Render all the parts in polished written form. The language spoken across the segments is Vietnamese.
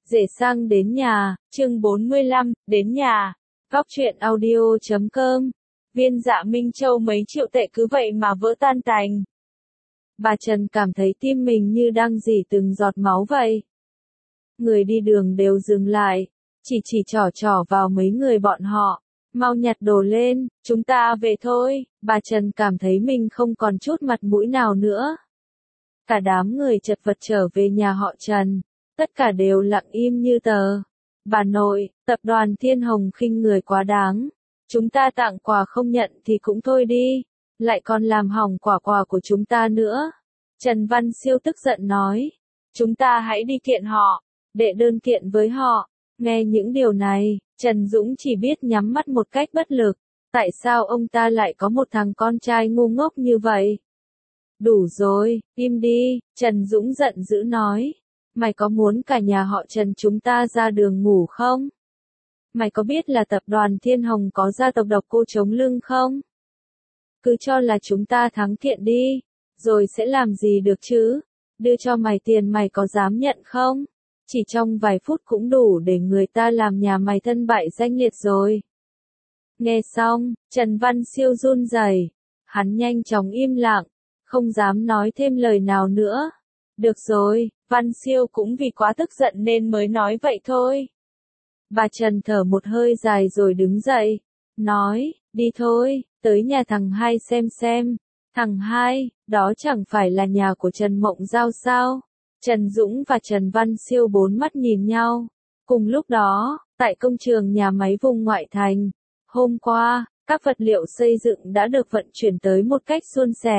Rể sang đến nhà, chương 45, đến nhà. Góc truyện audio.com. Viên Dạ Minh Châu mấy triệu tệ cứ vậy mà vỡ tan tành. Bà Trần cảm thấy tim mình như đang rỉ từng giọt máu vậy. Người đi đường đều dừng lại, chỉ trỏ vào mấy người bọn họ. Mau nhặt đồ lên, chúng ta về thôi. Bà Trần cảm thấy mình không còn chút mặt mũi nào nữa. Cả đám người chật vật trở về nhà họ Trần. Tất cả đều lặng im như tờ. Bà nội, tập đoàn Thiên Hồng khinh người quá đáng. Chúng ta tặng quà không nhận thì cũng thôi đi. Lại còn làm hỏng quà của chúng ta nữa. Trần Văn Siêu tức giận nói. Chúng ta hãy đi kiện họ. Đệ đơn kiện với họ. Nghe những điều này, Trần Dũng chỉ biết nhắm mắt một cách bất lực. Tại sao ông ta lại có một thằng con trai ngu ngốc như vậy? Đủ rồi, im đi, Trần Dũng giận dữ nói. Mày có muốn cả nhà họ Trần chúng ta ra đường ngủ không? Mày có biết là tập đoàn Thiên Hồng có gia tộc độc cô chống lưng không? Cứ cho là chúng ta thắng kiện đi, rồi sẽ làm gì được chứ? Đưa cho mày tiền mày có dám nhận không? Chỉ trong vài phút cũng đủ để người ta làm nhà mày thân bại danh liệt rồi. Nghe xong, Trần Văn Siêu run rẩy, hắn nhanh chóng im lặng, không dám nói thêm lời nào nữa. Được rồi, Văn Siêu cũng vì quá tức giận nên mới nói vậy thôi. Bà Trần thở một hơi dài rồi đứng dậy, nói, đi thôi, tới nhà thằng Hai xem. Thằng Hai, đó chẳng phải là nhà của Trần Mộng Giao sao? Trần Dũng và Trần Văn Siêu bốn mắt nhìn nhau. Cùng lúc đó, tại công trường nhà máy vùng ngoại thành, hôm qua, các vật liệu xây dựng đã được vận chuyển tới một cách suôn sẻ.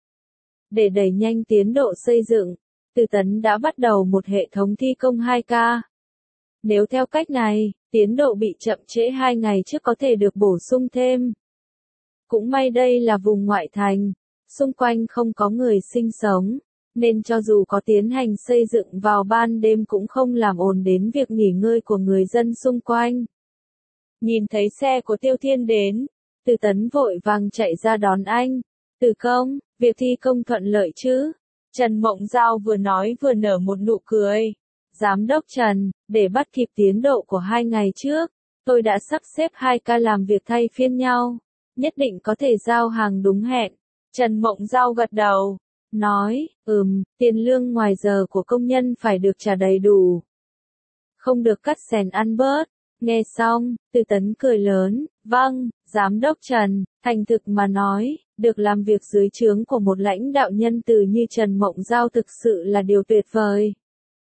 Để đẩy nhanh tiến độ xây dựng, Từ Tấn đã bắt đầu một hệ thống thi công 2K. Nếu theo cách này, tiến độ bị chậm trễ 2 ngày trước có thể được bổ sung thêm. Cũng may đây là vùng ngoại thành, xung quanh không có người sinh sống, nên cho dù có tiến hành xây dựng vào ban đêm cũng không làm ồn đến việc nghỉ ngơi của người dân xung quanh. Nhìn thấy xe của Tiêu Thiên đến, Từ Tấn vội vàng chạy ra đón anh. Từ công, việc thi công thuận lợi chứ? Trần Mộng Giao vừa nói vừa nở một nụ cười. Giám đốc Trần, để bắt kịp tiến độ của 2 ngày trước, tôi đã sắp xếp 2 ca làm việc thay phiên nhau. Nhất định có thể giao hàng đúng hẹn. Trần Mộng Giao gật đầu, nói, tiền lương ngoài giờ của công nhân phải được trả đầy đủ. Không được cắt xén ăn bớt. Nghe xong, Từ Tấn cười lớn, vâng, Giám đốc Trần, thành thực mà nói, được làm việc dưới trướng của một lãnh đạo nhân từ như Trần Mộng Giao thực sự là điều tuyệt vời.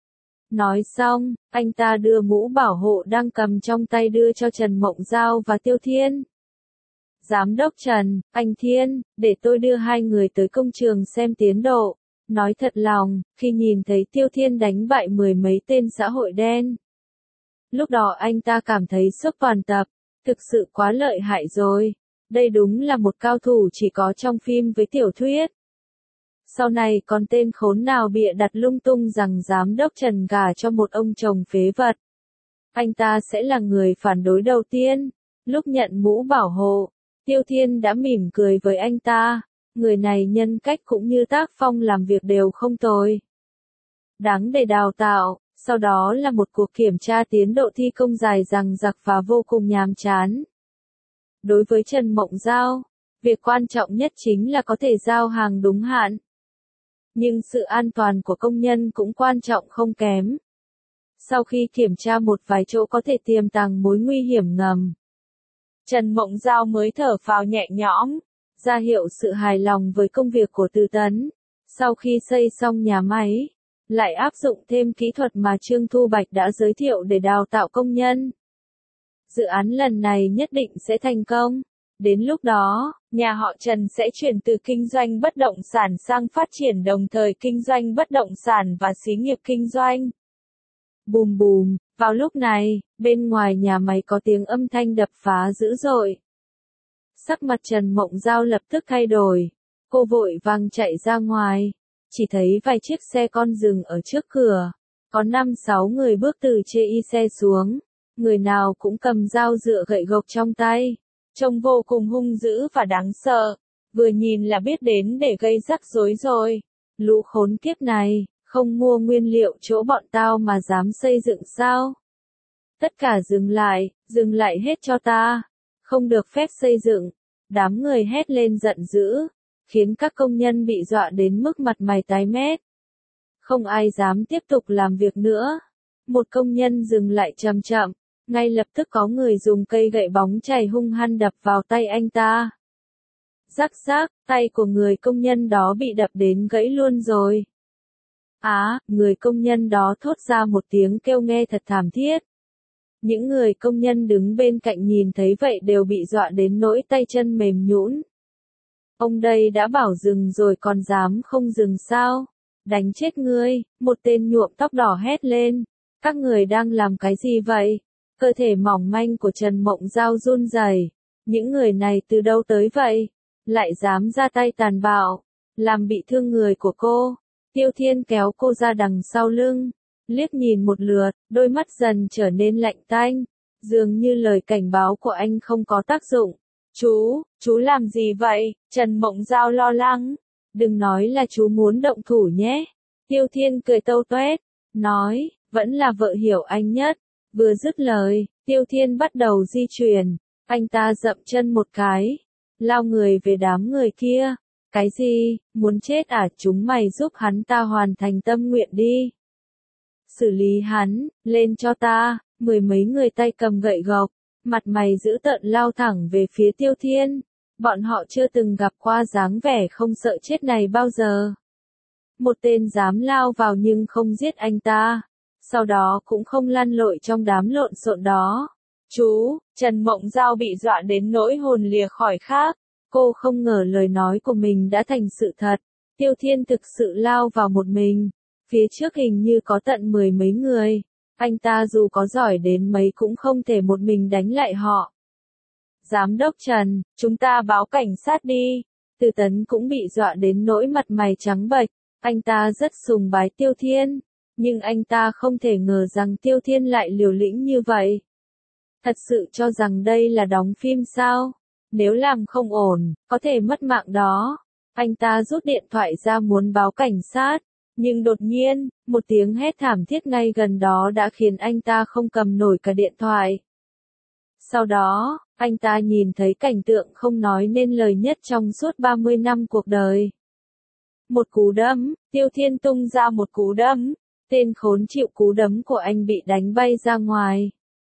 Nói xong, anh ta đưa mũ bảo hộ đang cầm trong tay đưa cho Trần Mộng Giao và Tiêu Thiên. Giám đốc Trần, anh Thiên, để tôi đưa hai người tới công trường xem tiến độ. Nói thật lòng, khi nhìn thấy Tiêu Thiên đánh bại 10 mấy tên xã hội đen. Lúc đó anh ta cảm thấy sốc toàn tập, thực sự quá lợi hại rồi. Đây đúng là một cao thủ chỉ có trong phim với tiểu thuyết. Sau này còn tên khốn nào bịa đặt lung tung rằng giám đốc Trần gả cho một ông chồng phế vật. Anh ta sẽ là người phản đối đầu tiên. Lúc nhận mũ bảo hộ, Tiêu Thiên đã mỉm cười với anh ta. Người này nhân cách cũng như tác phong làm việc đều không tồi. Đáng để đào tạo. Sau đó là một cuộc kiểm tra tiến độ thi công dài dằng dặc và vô cùng nhàm chán. Đối với Trần Mộng Giao, việc quan trọng nhất chính là có thể giao hàng đúng hạn. Nhưng sự an toàn của công nhân cũng quan trọng không kém. Sau khi kiểm tra một vài chỗ có thể tiềm tàng mối nguy hiểm ngầm, Trần Mộng Giao mới thở phào nhẹ nhõm, ra hiệu sự hài lòng với công việc của Từ Tấn. Sau khi xây xong nhà máy, lại áp dụng thêm kỹ thuật mà Trương Thu Bạch đã giới thiệu để đào tạo công nhân. Dự án lần này nhất định sẽ thành công. Đến lúc đó, nhà họ Trần sẽ chuyển từ kinh doanh bất động sản sang phát triển đồng thời kinh doanh bất động sản và xí nghiệp kinh doanh. Bùm bùm, vào lúc này, bên ngoài nhà máy có tiếng âm thanh đập phá dữ dội. Sắc mặt Trần Mộng Giao lập tức thay đổi. Cô vội vàng chạy ra ngoài. Chỉ thấy vài chiếc xe con dừng ở trước cửa. Có 5-6 người bước từ trên xe xuống. Người nào cũng cầm dao dựa gậy gộc trong tay. Trông vô cùng hung dữ và đáng sợ. Vừa nhìn là biết đến để gây rắc rối rồi. Lũ khốn kiếp này, Không mua nguyên liệu chỗ bọn tao mà dám xây dựng sao? Tất cả dừng lại hết cho ta. Không được phép xây dựng. Đám người hét lên giận dữ, khiến các công nhân bị dọa đến mức mặt mày tái mét. Không ai dám tiếp tục làm việc nữa. Một công nhân dừng lại chậm chậm, ngay lập tức có người dùng cây gậy bóng chày hung hăng đập vào tay anh ta. Rắc rắc, tay của người công nhân đó bị đập đến gãy luôn rồi. Người công nhân đó thốt ra một tiếng kêu nghe thật thảm thiết. Những người công nhân đứng bên cạnh nhìn thấy vậy đều bị dọa đến nỗi tay chân mềm nhũn. Ông đây đã bảo dừng rồi còn dám không dừng sao? Đánh chết ngươi, một tên nhuộm tóc đỏ hét lên. Các người đang làm cái gì vậy? Cơ thể mỏng manh của Trần Mộng Giao run rẩy. Những người này từ đâu tới vậy? Lại dám ra tay tàn bạo, làm bị thương người của cô. Tiêu Thiên kéo cô ra đằng sau lưng, liếc nhìn một lượt, đôi mắt dần trở nên lạnh tanh. Dường như lời cảnh báo của anh không có tác dụng. Chú làm gì vậy? Trần Mộng Giao lo lắng. Đừng nói là chú muốn động thủ nhé. Tiêu Thiên cười tâu tuét, nói, vẫn là vợ hiểu anh nhất. Vừa dứt lời, Tiêu Thiên bắt đầu di chuyển. Anh ta dậm chân một cái, lao người về đám người kia. Cái gì, muốn chết à? Chúng mày giúp hắn ta hoàn thành tâm nguyện đi. Xử lý hắn, lên cho ta. Mười mấy người tay cầm gậy gộc, mặt mày dữ tợn lao thẳng về phía Tiêu Thiên. Bọn họ chưa từng gặp qua dáng vẻ không sợ chết này bao giờ. Một tên dám lao vào nhưng không giết anh ta. Sau đó cũng không lăn lội trong đám lộn xộn đó. Trần Mộng Giao bị dọa đến nỗi hồn lìa khỏi xác. Cô không ngờ lời nói của mình đã thành sự thật. Tiêu Thiên thực sự lao vào một mình. Phía trước hình như có tận mười mấy người. Anh ta dù có giỏi đến mấy cũng không thể một mình đánh lại họ. Giám đốc Trần, chúng ta báo cảnh sát đi. Từ Tấn cũng bị dọa đến nỗi mặt mày trắng bệch. Anh ta rất sùng bái Tiêu Thiên. Nhưng anh ta không thể ngờ rằng Tiêu Thiên lại liều lĩnh như vậy. Thật sự cho rằng đây là đóng phim sao? Nếu làm không ổn, có thể mất mạng đó. Anh ta rút điện thoại ra muốn báo cảnh sát. Nhưng đột nhiên, một tiếng hét thảm thiết ngay gần đó đã khiến anh ta không cầm nổi cả điện thoại. Sau đó, anh ta nhìn thấy cảnh tượng không nói nên lời nhất trong suốt 30 năm cuộc đời. Một cú đấm, Tiêu Thiên tung ra một cú đấm. Tên khốn chịu cú đấm của anh bị đánh bay ra ngoài.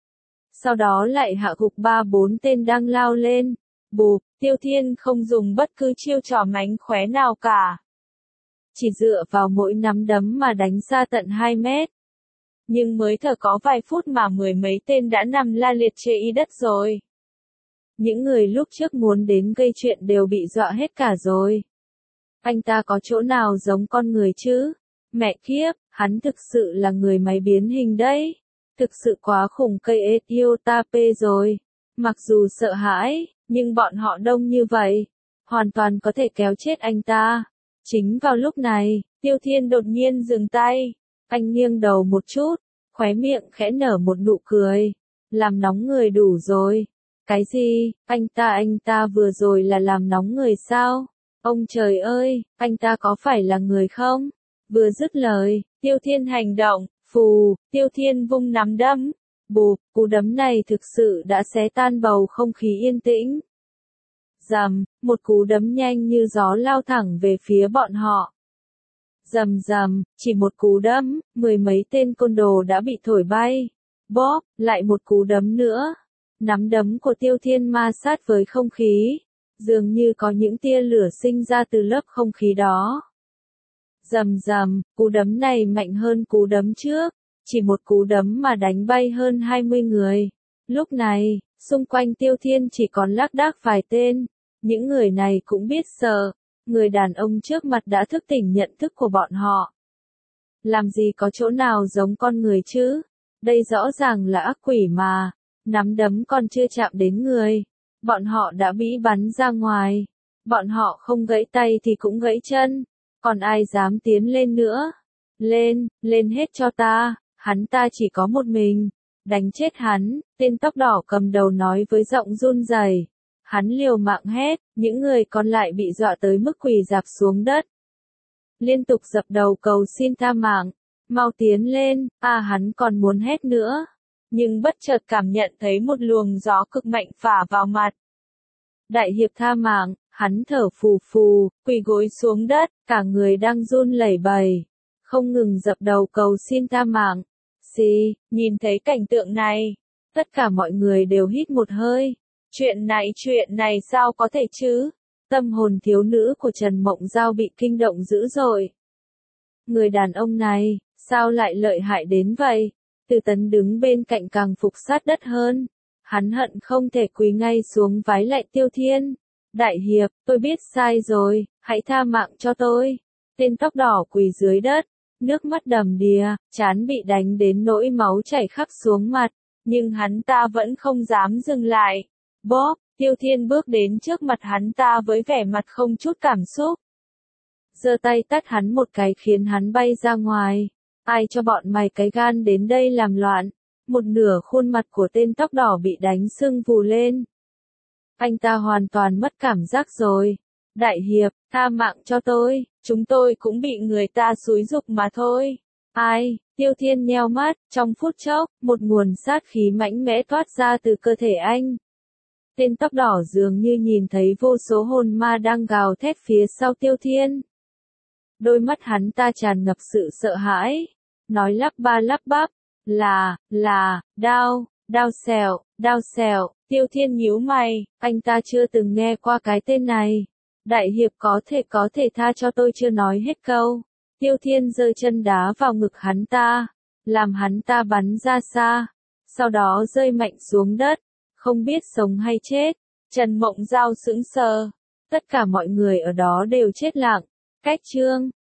Sau đó lại hạ gục 3-4 tên đang lao lên. Bụp, Tiêu Thiên không dùng bất cứ chiêu trò mánh khóe nào cả. Chỉ dựa vào mỗi nắm đấm mà đánh ra tận 2 mét. Nhưng mới thở có vài phút mà mười mấy tên đã nằm la liệt trên đất rồi. Những người lúc trước muốn đến gây chuyện đều bị dọa hết cả rồi. Anh ta có chỗ nào giống con người chứ? Mẹ kiếp, hắn thực sự là người máy biến hình đấy. Thực sự quá khủng cây Ethiopia rồi. Mặc dù sợ hãi, nhưng bọn họ đông như vậy, hoàn toàn có thể kéo chết anh ta. Chính vào lúc này, Tiêu Thiên đột nhiên dừng tay. Anh nghiêng đầu một chút, khóe miệng khẽ nở một nụ cười. Làm nóng người đủ rồi. Cái gì? Anh ta vừa rồi là làm nóng người sao? Ông trời ơi, anh ta có phải là người không? Vừa dứt lời, Tiêu Thiên hành động, phù, Tiêu Thiên vung nắm đấm. Bụp, cú đấm này thực sự đã xé tan bầu không khí yên tĩnh. Rầm, một cú đấm nhanh như gió lao thẳng về phía bọn họ. Rầm rầm, chỉ một cú đấm, mười mấy tên côn đồ đã bị thổi bay. Bóp, lại một cú đấm nữa. Nắm đấm của Tiêu Thiên ma sát với không khí. Dường như có những tia lửa sinh ra từ lớp không khí đó. Rầm rầm, cú đấm này mạnh hơn cú đấm trước. Chỉ một cú đấm mà đánh bay hơn 20 người. Lúc này, xung quanh Tiêu Thiên chỉ còn lác đác vài tên. Những người này cũng biết sợ. Người đàn ông trước mặt đã thức tỉnh nhận thức của bọn họ. Làm gì có chỗ nào giống con người chứ? Đây rõ ràng là ác quỷ mà. Nắm đấm còn chưa chạm đến người. Bọn họ đã bị bắn ra ngoài. Bọn họ không gãy tay thì cũng gãy chân. Còn ai dám tiến lên nữa? Lên hết cho ta. Hắn ta chỉ có một mình. Đánh chết hắn, tên tóc đỏ cầm đầu nói với giọng run rẩy. Hắn liều mạng hét, những người còn lại bị dọa tới mức quỳ rạp xuống đất. liên tục dập đầu cầu xin tha mạng. Mau tiến lên, hắn còn muốn hét nữa. Nhưng bất chợt cảm nhận thấy một luồng gió cực mạnh phả vào mặt. Đại hiệp tha mạng, hắn thở phù phù, quỳ gối xuống đất, cả người đang run lẩy bẩy, không ngừng dập đầu cầu xin tha mạng. Nhìn thấy cảnh tượng này, tất cả mọi người đều hít một hơi. Chuyện này sao có thể chứ? Tâm hồn thiếu nữ của Trần Mộng Giao bị kinh động dữ dội. Người đàn ông này, sao lại lợi hại đến vậy? Từ Tấn đứng bên cạnh càng phục sát đất hơn. Hắn hận không thể quỳ ngay xuống vái lạy Tiêu Thiên. Đại hiệp, tôi biết sai rồi, hãy tha mạng cho tôi. Tên tóc đỏ quỳ dưới đất, nước mắt đầm đìa, trán bị đánh đến nỗi máu chảy khắp xuống mặt. Nhưng hắn ta vẫn không dám dừng lại. Bóp, Tiêu Thiên bước đến trước mặt hắn ta với vẻ mặt không chút cảm xúc. Giơ tay tát hắn một cái khiến hắn bay ra ngoài. Ai cho bọn mày cái gan đến đây làm loạn? Một nửa khuôn mặt của tên tóc đỏ bị đánh sưng vù lên. Anh ta hoàn toàn mất cảm giác rồi. Đại hiệp, tha mạng cho tôi, chúng tôi cũng bị người ta xúi giục mà thôi. Ai? Tiêu Thiên nheo mắt, trong phút chốc, một nguồn sát khí mãnh mẽ toát ra từ cơ thể anh. Tên tóc đỏ dường như nhìn thấy vô số hồn ma đang gào thét phía sau Tiêu Thiên. Đôi mắt hắn ta tràn ngập sự sợ hãi, nói lắp ba lắp bắp, đao xẻo, Tiêu Thiên nhíu mày, anh ta chưa từng nghe qua cái tên này. Đại hiệp có thể tha cho tôi chưa nói hết câu. Tiêu Thiên giơ chân đá vào ngực hắn ta, làm hắn ta bắn ra xa, sau đó rơi mạnh xuống đất, không biết sống hay chết. Trần Mộng Giao sững sờ, tất cả mọi người ở đó đều chết lặng. Cách chương